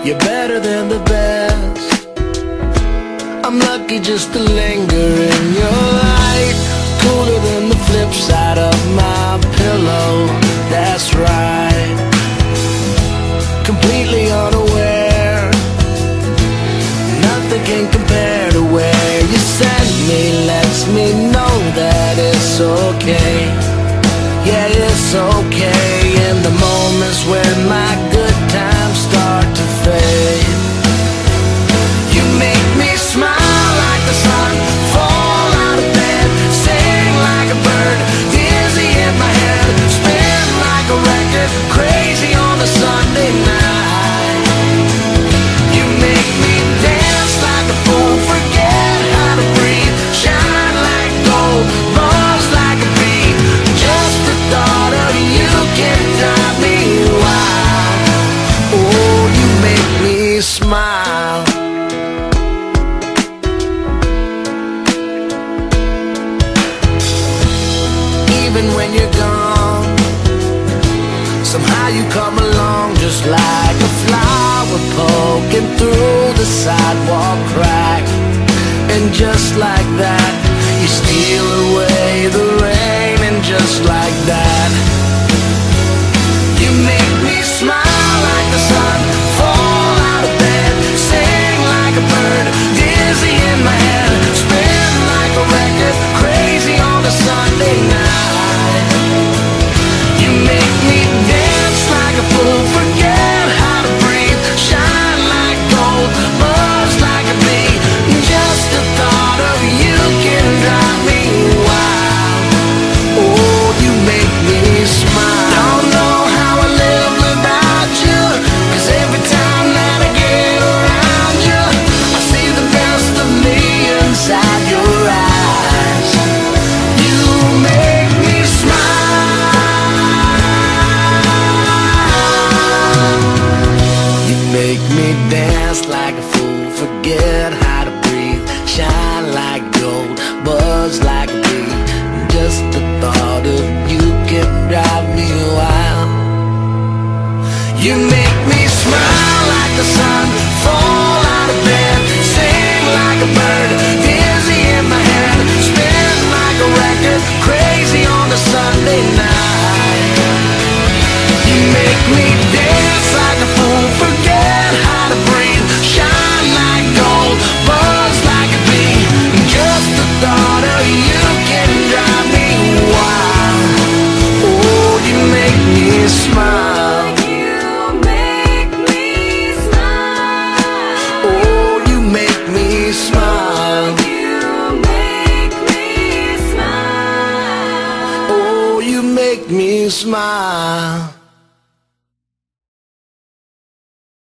You're better than the best. I'm lucky just to linger in your light. Cooler than the flip side of my pillow. That's right. Completely unaware. Nothing can compare to where you send me. Lets me know that it's okay. Yeah, it's okay. In the moments when my good times start to fade, you make me smile like the sun, fall out of bed, sing like a bird, dizzy in my head, spin like a record, crazy on a Sunday night. You make me dance like a fool, forget how to breathe, shine like gold, buzz like a bee. Just the thought of you can drive me wild. Oh, you make me smile. Even when you're gone, somehow you come along just like a flower poking through the sidewalk crack. And just like that, you steal away the rain. And just like that, you make me smile like the sun, fall out of bed, sing like a bird, dizzy in my head, spin like a record, crazy on a Sunday night. You make me dance like a fool, forget how to breathe, shine like gold, buzz like a bee. Just the thought of you can drive me wild. Oh, you make me smile. Don't know how I live without you, 'cause every time that I get around you, I see the best of me inside your eyes. You make me smile. You make me dance like a fool, forget how to breathe, shine like gold, buzz like a bee. Just the thought of you can drive me wild. You make me smile like the sun, fall out of bed, sing like a bird, dizzy in my head, spin like a record, crazy on a Sunday night. You make me dance like a fool, forget how to breathe, shine like gold, buzz like a bee. Just the thought of you can drive me wild. Oh, you make me smile. You make me smile. Oh, you make me smile. You make me smile. Oh, you make me smile.